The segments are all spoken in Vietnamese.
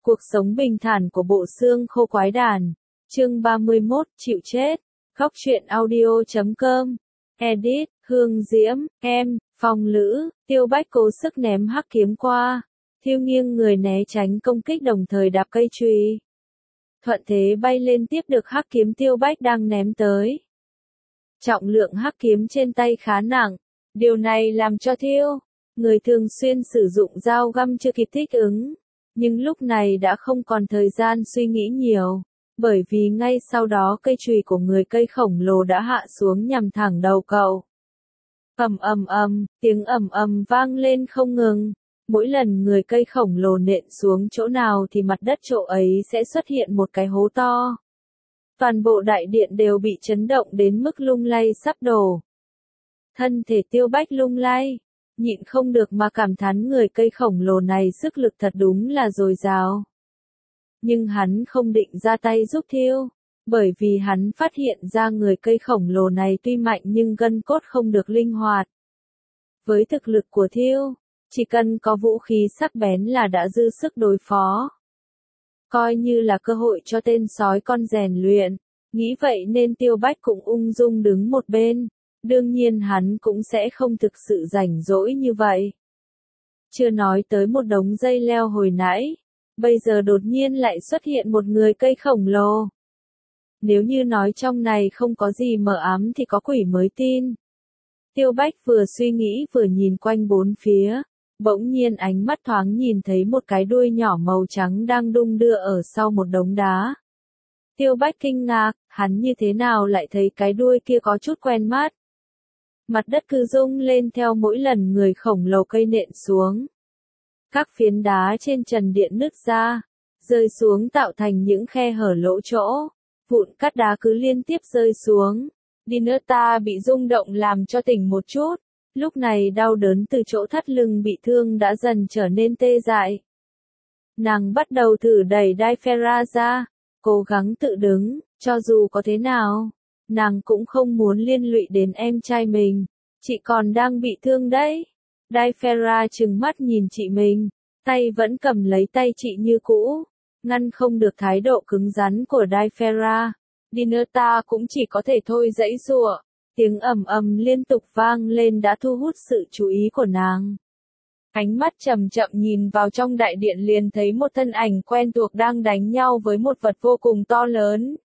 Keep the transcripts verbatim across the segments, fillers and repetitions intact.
Cuộc sống bình thản của bộ xương khô quái đản. Chương ba mươi mốt, chịu chết. Góc truyện audio chấm com. Edit, Hương Diễm, em, Phong Lữ, Tiêu Bách cố sức ném hắc kiếm qua. Thiêu nghiêng người né tránh công kích đồng thời đạp cây chùy. Thuận thế bay lên tiếp được hắc kiếm Tiêu Bách đang ném tới. Trọng lượng hắc kiếm trên tay khá nặng. Điều này làm cho Thiêu, người thường xuyên sử dụng dao găm chưa kịp thích ứng. Nhưng lúc này đã không còn thời gian suy nghĩ nhiều, bởi vì ngay sau đó cây chùy của người cây khổng lồ đã hạ xuống nhằm thẳng đầu cậu. Ầm ầm ầm, tiếng ầm ầm vang lên không ngừng. Mỗi lần người cây khổng lồ nện xuống chỗ nào thì mặt đất chỗ ấy sẽ xuất hiện một cái hố to. Toàn bộ đại điện đều bị chấn động đến mức lung lay sắp đổ. Thân thể Tiêu Bách lung lay, nhịn không được mà cảm thán người cây khổng lồ này sức lực thật đúng là dồi dào. Nhưng hắn không định ra tay giúp Thiêu, bởi vì hắn phát hiện ra người cây khổng lồ này tuy mạnh nhưng gân cốt không được linh hoạt. Với thực lực của Thiêu, chỉ cần có vũ khí sắc bén là đã dư sức đối phó. Coi như là cơ hội cho tên sói con rèn luyện, nghĩ vậy nên Tiêu Bách cũng ung dung đứng một bên. Đương nhiên hắn cũng sẽ không thực sự rảnh rỗi như vậy. Chưa nói tới một đống dây leo hồi nãy, bây giờ đột nhiên lại xuất hiện một người cây khổng lồ. Nếu như nói trong này không có gì mờ ám thì có quỷ mới tin. Tiêu Bách vừa suy nghĩ vừa nhìn quanh bốn phía, bỗng nhiên ánh mắt thoáng nhìn thấy một cái đuôi nhỏ màu trắng đang đung đưa ở sau một đống đá. Tiêu Bách kinh ngạc, hắn như thế nào lại thấy cái đuôi kia có chút quen mắt. Mặt đất cứ rung lên theo mỗi lần người khổng lồ cây nện xuống. Các phiến đá trên trần điện nứt ra, rơi xuống tạo thành những khe hở lỗ chỗ. Vụn cát đá cứ liên tiếp rơi xuống. Dinata bị rung động làm cho tỉnh một chút. Lúc này đau đớn từ chỗ thắt lưng bị thương đã dần trở nên tê dại. Nàng bắt đầu thử đẩy Daifera ra, cố gắng tự đứng, cho dù có thế nào. Nàng cũng không muốn liên lụy đến em trai mình. Chị còn đang bị thương đấy. Daifera trừng mắt nhìn chị mình. Tay vẫn cầm lấy tay chị như cũ. Ngăn không được thái độ cứng rắn của Daifera. Dinata cũng chỉ có thể thôi giãy giụa. Tiếng ầm ầm liên tục vang lên đã thu hút sự chú ý của nàng. Ánh mắt chậm chậm nhìn vào trong đại điện liền thấy một thân ảnh quen thuộc đang đánh nhau với một vật vô cùng to lớn.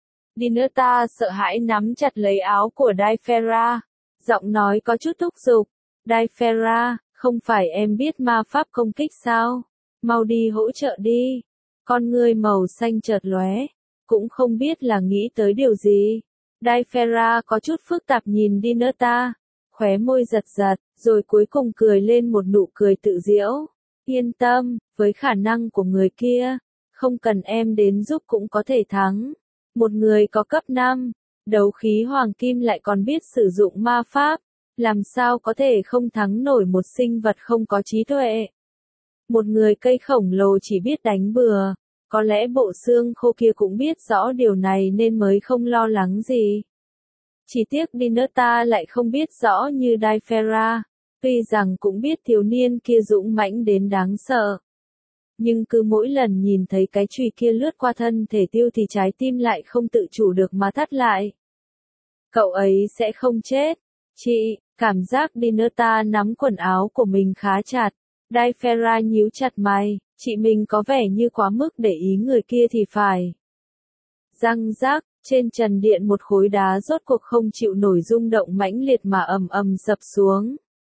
Dinata sợ hãi nắm chặt lấy áo của Daifera, giọng nói có chút thúc giục. Daifera, không phải em biết ma pháp công kích sao? Mau đi hỗ trợ đi. Con ngươi màu xanh chợt lóe, cũng không biết là nghĩ tới điều gì. Daifera có chút phức tạp nhìn Dinata, khóe môi giật giật, rồi cuối cùng cười lên một nụ cười tự giễu. Yên tâm, với khả năng của người kia, không cần em đến giúp cũng có thể thắng. Một người có cấp năm, đấu khí hoàng kim lại còn biết sử dụng ma pháp, làm sao có thể không thắng nổi một sinh vật không có trí tuệ. Một người cây khổng lồ chỉ biết đánh bừa, có lẽ bộ xương khô kia cũng biết rõ điều này nên mới không lo lắng gì. Chỉ tiếc Dinata lại không biết rõ như Daifera, tuy rằng cũng biết thiếu niên kia dũng mãnh đến đáng sợ. Nhưng cứ mỗi lần nhìn thấy cái chùy kia lướt qua thân thể Tiêu thì trái tim lại không tự chủ được mà thắt lại. Cậu ấy sẽ không chết. Chị, cảm giác Dinata nắm quần áo của mình khá chặt. Daifera nhíu chặt mày, chị mình có vẻ như quá mức để ý người kia thì phải. Răng rác, trên trần điện một khối đá rốt cuộc không chịu nổi rung động mãnh liệt mà ầm ầm sập xuống.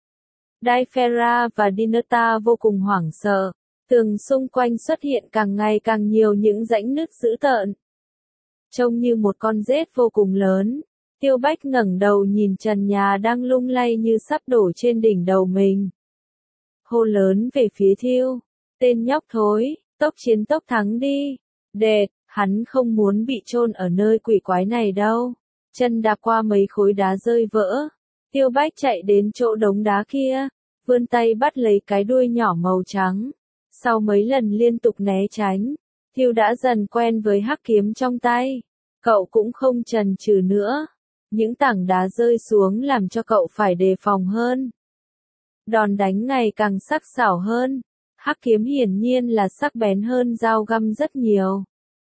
Daifera và Dinata vô cùng hoảng sợ. Tường xung quanh xuất hiện càng ngày càng nhiều những rãnh nứt dữ tợn. Trông như một con rết vô cùng lớn. Tiêu Bách ngẩng đầu nhìn trần nhà đang lung lay như sắp đổ trên đỉnh đầu mình. Hô lớn về phía Thiêu. Tên nhóc thối, tốc chiến tốc thắng đi. Đệt, hắn không muốn bị chôn ở nơi quỷ quái này đâu. Chân đạp qua mấy khối đá rơi vỡ. Tiêu Bách chạy đến chỗ đống đá kia, vươn tay bắt lấy cái đuôi nhỏ màu trắng. Sau mấy lần liên tục né tránh, Thiêu đã dần quen với hắc kiếm trong tay. Cậu cũng không chần chừ nữa. Những tảng đá rơi xuống làm cho cậu phải đề phòng hơn. Đòn đánh ngày càng sắc sảo hơn. Hắc kiếm hiển nhiên là sắc bén hơn dao găm rất nhiều.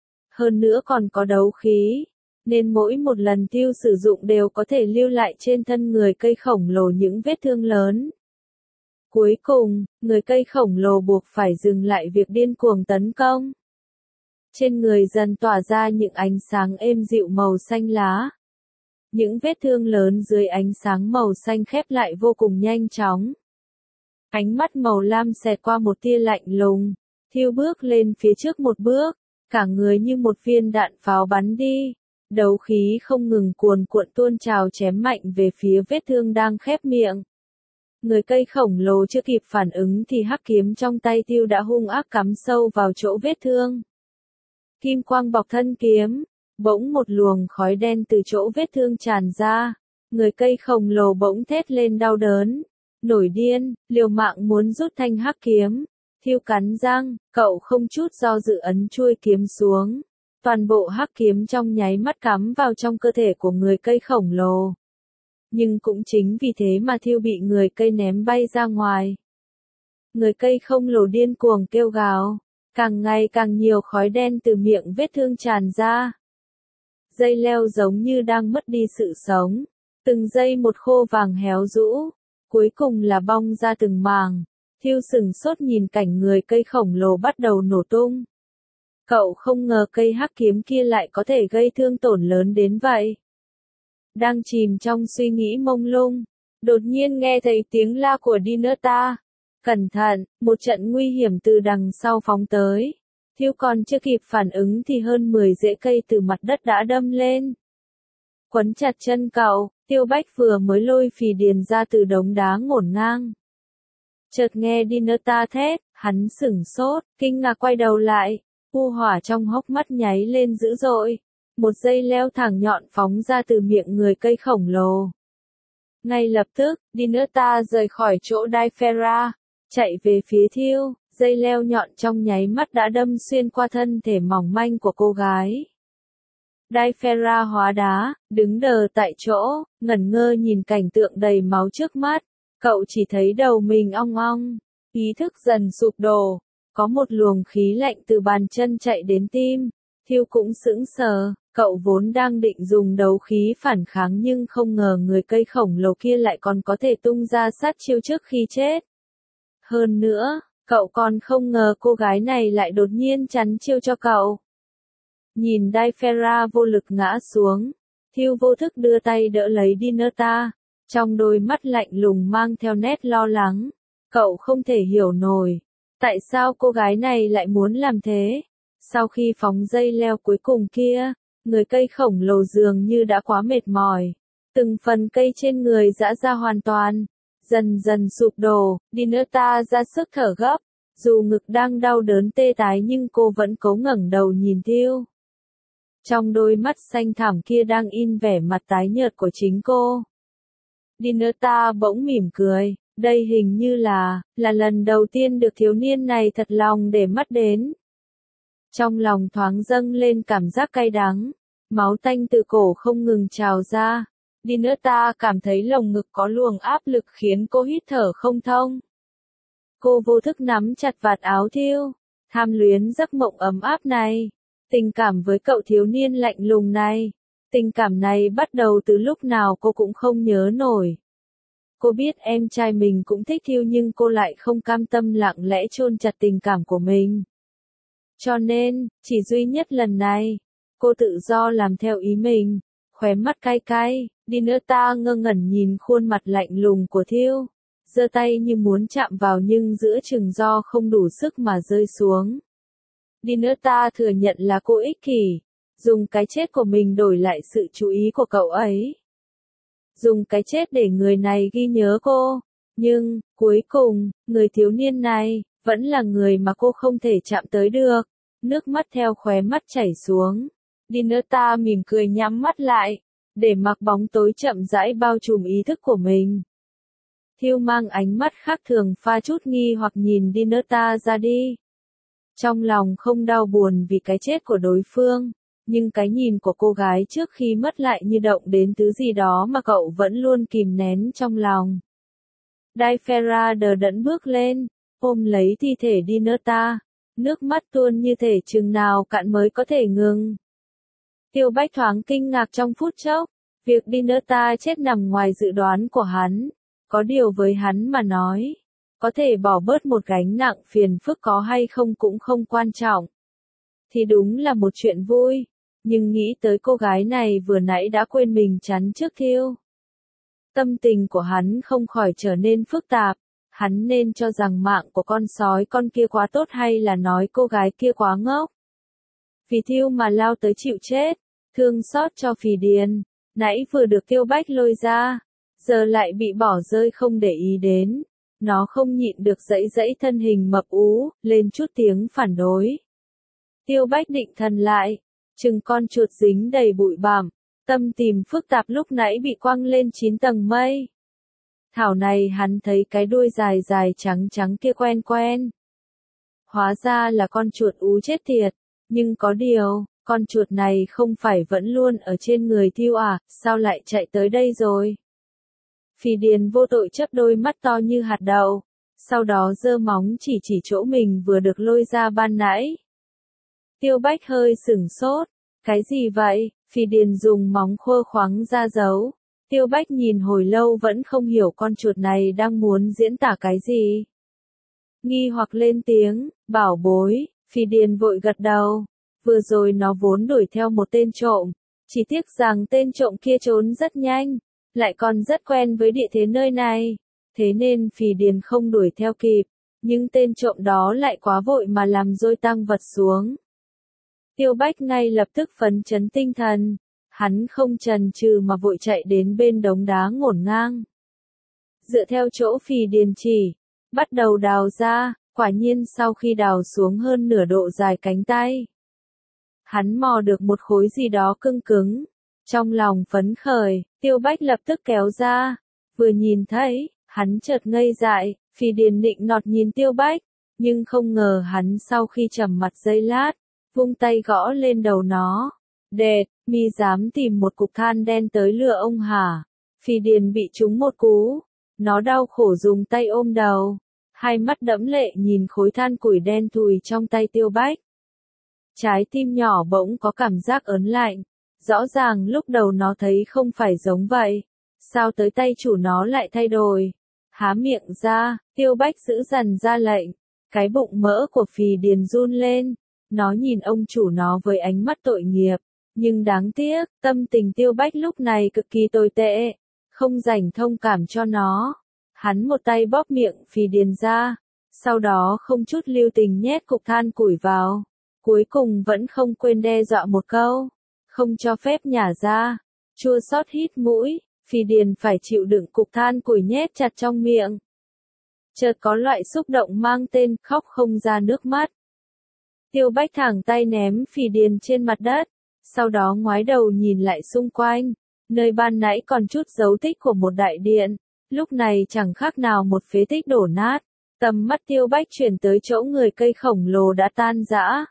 Hơn nữa còn có đấu khí, nên mỗi một lần Thiêu sử dụng đều có thể lưu lại trên thân người cây khổng lồ những vết thương lớn. Cuối cùng, người cây khổng lồ buộc phải dừng lại việc điên cuồng tấn công. Trên người dần tỏa ra những ánh sáng êm dịu màu xanh lá. Những vết thương lớn dưới ánh sáng màu xanh khép lại vô cùng nhanh chóng. Ánh mắt màu lam xẹt qua một tia lạnh lùng. Thiêu bước lên phía trước một bước, cả người như một viên đạn pháo bắn đi. Đấu khí không ngừng cuồn cuộn tuôn trào chém mạnh về phía vết thương đang khép miệng. Người cây khổng lồ chưa kịp phản ứng thì hắc kiếm trong tay Thiêu đã hung ác cắm sâu vào chỗ vết thương. Kim quang bọc thân kiếm, bỗng một luồng khói đen từ chỗ vết thương tràn ra. Người cây khổng lồ bỗng thét lên đau đớn, nổi điên, liều mạng muốn rút thanh hắc kiếm. Thiêu cắn răng, cậu không chút do dự ấn chuôi kiếm xuống. Toàn bộ hắc kiếm trong nháy mắt cắm vào trong cơ thể của người cây khổng lồ. Nhưng cũng chính vì thế mà Thiêu bị người cây ném bay ra ngoài. Người cây khổng lồ điên cuồng kêu gào, càng ngày càng nhiều khói đen từ miệng vết thương tràn ra. Dây leo giống như đang mất đi sự sống, từng dây một khô vàng héo rũ, cuối cùng là bong ra từng màng. Thiêu sừng sốt nhìn cảnh người cây khổng lồ bắt đầu nổ tung. Cậu không ngờ cây hắc kiếm kia lại có thể gây thương tổn lớn đến vậy. Đang chìm trong suy nghĩ mông lung, đột nhiên nghe thấy tiếng la của Dinata. Cẩn thận, một trận nguy hiểm từ đằng sau phóng tới. Thiêu còn chưa kịp phản ứng thì hơn mười rễ cây từ mặt đất đã đâm lên. Quấn chặt chân cậu, Tiêu Bách vừa mới lôi phì điền ra từ đống đá ngổn ngang. Chợt nghe Dinata thét, hắn sửng sốt, kinh ngạc quay đầu lại. U hỏa trong hốc mắt nháy lên dữ dội. Một dây leo thẳng nhọn phóng ra từ miệng người cây khổng lồ. Ngay lập tức, Dinata rời khỏi chỗ Daifera, chạy về phía Thiêu. Dây leo nhọn trong nháy mắt đã đâm xuyên qua thân thể mỏng manh của cô gái. Daifera hóa đá, đứng đờ tại chỗ, ngẩn ngơ nhìn cảnh tượng đầy máu trước mắt. Cậu chỉ thấy đầu mình ong ong, ý thức dần sụp đổ. Có một luồng khí lạnh từ bàn chân chạy đến tim. Thiêu cũng sững sờ, cậu vốn đang định dùng đấu khí phản kháng nhưng không ngờ người cây khổng lồ kia lại còn có thể tung ra sát chiêu trước khi chết. Hơn nữa, cậu còn không ngờ cô gái này lại đột nhiên chắn chiêu cho cậu. Nhìn Daifera vô lực ngã xuống, Thiêu vô thức đưa tay đỡ lấy Dinata, trong đôi mắt lạnh lùng mang theo nét lo lắng. Cậu không thể hiểu nổi, tại sao cô gái này lại muốn làm thế? Sau khi phóng dây leo cuối cùng kia, người cây khổng lồ dường như đã quá mệt mỏi. Từng phần cây trên người giã ra hoàn toàn, dần dần sụp đổ, Dinata ra sức thở gấp. Dù ngực đang đau đớn tê tái nhưng cô vẫn cố ngẩng đầu nhìn Thiêu. Trong đôi mắt xanh thẳm kia đang in vẻ mặt tái nhợt của chính cô. Dinata bỗng mỉm cười, đây hình như là, là lần đầu tiên được thiếu niên này thật lòng để mắt đến. Trong lòng thoáng dâng lên cảm giác cay đắng, máu tanh từ cổ không ngừng trào ra. Dinata cảm thấy lồng ngực có luồng áp lực khiến cô hít thở không thông. Cô vô thức nắm chặt vạt áo Thiêu, tham luyến giấc mộng ấm áp này. Tình cảm với cậu thiếu niên lạnh lùng này. Tình cảm này bắt đầu từ lúc nào cô cũng không nhớ nổi. Cô biết em trai mình cũng thích Thiêu nhưng cô lại không cam tâm lặng lẽ chôn chặt tình cảm của mình. Cho nên, chỉ duy nhất lần này, cô tự do làm theo ý mình, khóe mắt cay cay, Dinata ngơ ngẩn nhìn khuôn mặt lạnh lùng của Thiêu, giơ tay như muốn chạm vào nhưng giữa chừng do không đủ sức mà rơi xuống. Dinata thừa nhận là cô ích kỷ, dùng cái chết của mình đổi lại sự chú ý của cậu ấy. Dùng cái chết để người này ghi nhớ cô, nhưng, cuối cùng, người thiếu niên này, vẫn là người mà cô không thể chạm tới được. Nước mắt theo khóe mắt chảy xuống. Dinata mỉm cười nhắm mắt lại, để mặc bóng tối chậm rãi bao trùm ý thức của mình. Thiêu mang ánh mắt khác thường pha chút nghi hoặc nhìn Dinata ra đi. Trong lòng không đau buồn vì cái chết của đối phương, nhưng cái nhìn của cô gái trước khi mất lại như động đến thứ gì đó mà cậu vẫn luôn kìm nén trong lòng. Daifera đờ đẫn bước lên, ôm lấy thi thể Dinata, nước mắt tuôn như thể chừng nào cạn mới có thể ngừng. Tiêu Bách thoáng kinh ngạc trong phút chốc, việc Dinata chết nằm ngoài dự đoán của hắn, có điều với hắn mà nói, có thể bỏ bớt một gánh nặng phiền phức có hay không cũng không quan trọng. Thì đúng là một chuyện vui, nhưng nghĩ tới cô gái này vừa nãy đã quên mình chắn trước Thiêu. Tâm tình của hắn không khỏi trở nên phức tạp, hắn nên cho rằng mạng của con sói con kia quá tốt hay là nói cô gái kia quá ngốc. Vì Thiêu mà lao tới chịu chết, thương xót cho Phì Điền, nãy vừa được Tiêu Bách lôi ra, giờ lại bị bỏ rơi không để ý đến. Nó không nhịn được dãy dãy thân hình mập ú, lên chút tiếng phản đối. Tiêu Bách định thần lại, chừng con chuột dính đầy bụi bặm, tâm tìm phức tạp lúc nãy bị quăng lên chín tầng mây. Thảo này hắn thấy cái đuôi dài dài trắng trắng kia quen quen. Hóa ra là con chuột ú chết tiệt, nhưng có điều, con chuột này không phải vẫn luôn ở trên người Thiêu à, sao lại chạy tới đây rồi? Phì Điền vô tội chớp đôi mắt to như hạt đậu, sau đó giơ móng chỉ chỉ chỗ mình vừa được lôi ra ban nãy. Tiêu Bách hơi sửng sốt, cái gì vậy? Phì Điền dùng móng khô khoắng ra giấu. Tiêu Bách nhìn hồi lâu vẫn không hiểu con chuột này đang muốn diễn tả cái gì. Nghi hoặc lên tiếng, bảo bối, Phì Điền vội gật đầu. Vừa rồi nó vốn đuổi theo một tên trộm, chỉ tiếc rằng tên trộm kia trốn rất nhanh, lại còn rất quen với địa thế nơi này, thế nên Phì Điền không đuổi theo kịp, nhưng tên trộm đó lại quá vội mà làm rơi tang vật xuống. Tiêu Bách ngay lập tức phấn chấn tinh thần, hắn không chần chừ mà vội chạy đến bên đống đá ngổn ngang. Dựa theo chỗ Phì Điền chỉ, bắt đầu đào ra, quả nhiên sau khi đào xuống hơn nửa độ dài cánh tay, hắn mò được một khối gì đó cứng cứng. Trong lòng phấn khởi, Tiêu Bách lập tức kéo ra, vừa nhìn thấy, hắn chợt ngây dại, Phì Điền nịnh nọt nhìn Tiêu Bách, nhưng không ngờ hắn sau khi trầm mặt giây lát, vung tay gõ lên đầu nó. Đệt, mi dám tìm một cục than đen tới lừa ông hả? Phì Điền bị trúng một cú, nó đau khổ dùng tay ôm đầu, hai mắt đẫm lệ nhìn khối than củi đen thùi trong tay Tiêu Bách. Trái tim nhỏ bỗng có cảm giác ớn lạnh. Rõ ràng lúc đầu nó thấy không phải giống vậy, sao tới tay chủ nó lại thay đổi? Há miệng ra, Tiêu Bách giữ dần ra lệnh, cái bụng mỡ của Phì Điền run lên, nó nhìn ông chủ nó với ánh mắt tội nghiệp, nhưng đáng tiếc, tâm tình Tiêu Bách lúc này cực kỳ tồi tệ, không dành thông cảm cho nó. Hắn một tay bóp miệng Phì Điền ra, sau đó không chút lưu tình nhét cục than củi vào, cuối cùng vẫn không quên đe dọa một câu. Không cho phép nhả ra, chua xót hít mũi, Phì Điền phải chịu đựng cục than củi nhét chặt trong miệng. Chợt có loại xúc động mang tên khóc không ra nước mắt. Tiêu Bách thẳng tay ném Phì Điền trên mặt đất, sau đó ngoái đầu nhìn lại xung quanh, nơi ban nãy còn chút dấu tích của một đại điện, lúc này chẳng khác nào một phế tích đổ nát. Tầm mắt Tiêu Bách chuyển tới chỗ người cây khổng lồ đã tan rã.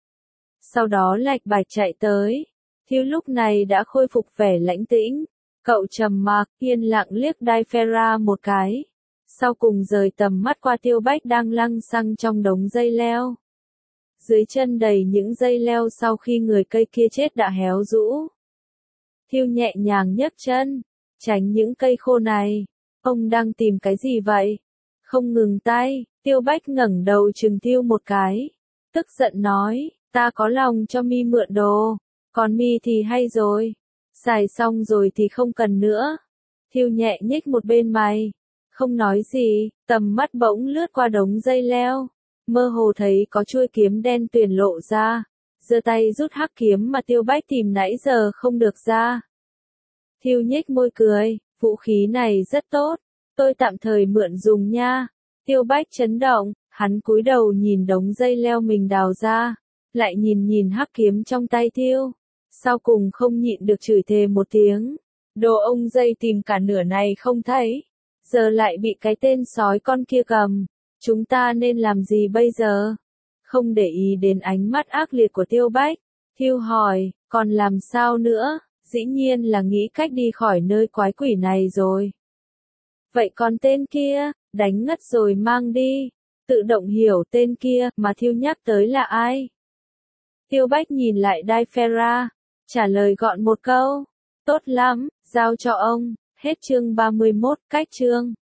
Sau đó lạch bạch chạy tới. Thiêu lúc này đã khôi phục vẻ lãnh tĩnh, cậu trầm mặc, yên lặng liếc Daifera một cái, sau cùng rời tầm mắt qua Tiêu Bách đang lăng xăng trong đống dây leo. Dưới chân đầy những dây leo sau khi người cây kia chết đã héo rũ. Thiêu nhẹ nhàng nhấc chân, tránh những cây khô này. Ông đang tìm cái gì vậy? Không ngừng tay, Tiêu Bách ngẩng đầu trừng Thiêu một cái, tức giận nói, ta có lòng cho mi mượn đồ. Còn mi thì hay rồi, xài xong rồi thì không cần nữa. Thiêu nhẹ nhếch một bên mày, không nói gì, tầm mắt bỗng lướt qua đống dây leo, mơ hồ thấy có chuôi kiếm đen tuyền lộ ra, giơ tay rút hắc kiếm mà Tiêu Bách tìm nãy giờ không được ra. Thiêu nhếch môi cười, vũ khí này rất tốt, tôi tạm thời mượn dùng nha. Tiêu Bách chấn động, hắn cúi đầu nhìn đống dây leo mình đào ra, lại nhìn nhìn hắc kiếm trong tay Thiêu. Sau cùng không nhịn được chửi thề một tiếng. Đồ ông dây tìm cả nửa này không thấy. Giờ lại bị cái tên sói con kia cầm. Chúng ta nên làm gì bây giờ? Không để ý đến ánh mắt ác liệt của Tiêu Bách. Thiêu hỏi, còn làm sao nữa? Dĩ nhiên là nghĩ cách đi khỏi nơi quái quỷ này rồi. Vậy còn tên kia, đánh ngất rồi mang đi. tự động hiểu tên kia, mà Thiêu nhắc tới là ai. Tiêu Bách nhìn lại Đai Phera, trả lời gọn một câu. Tốt lắm, giao cho ông. Hết chương ba mươi mốt, cách chương.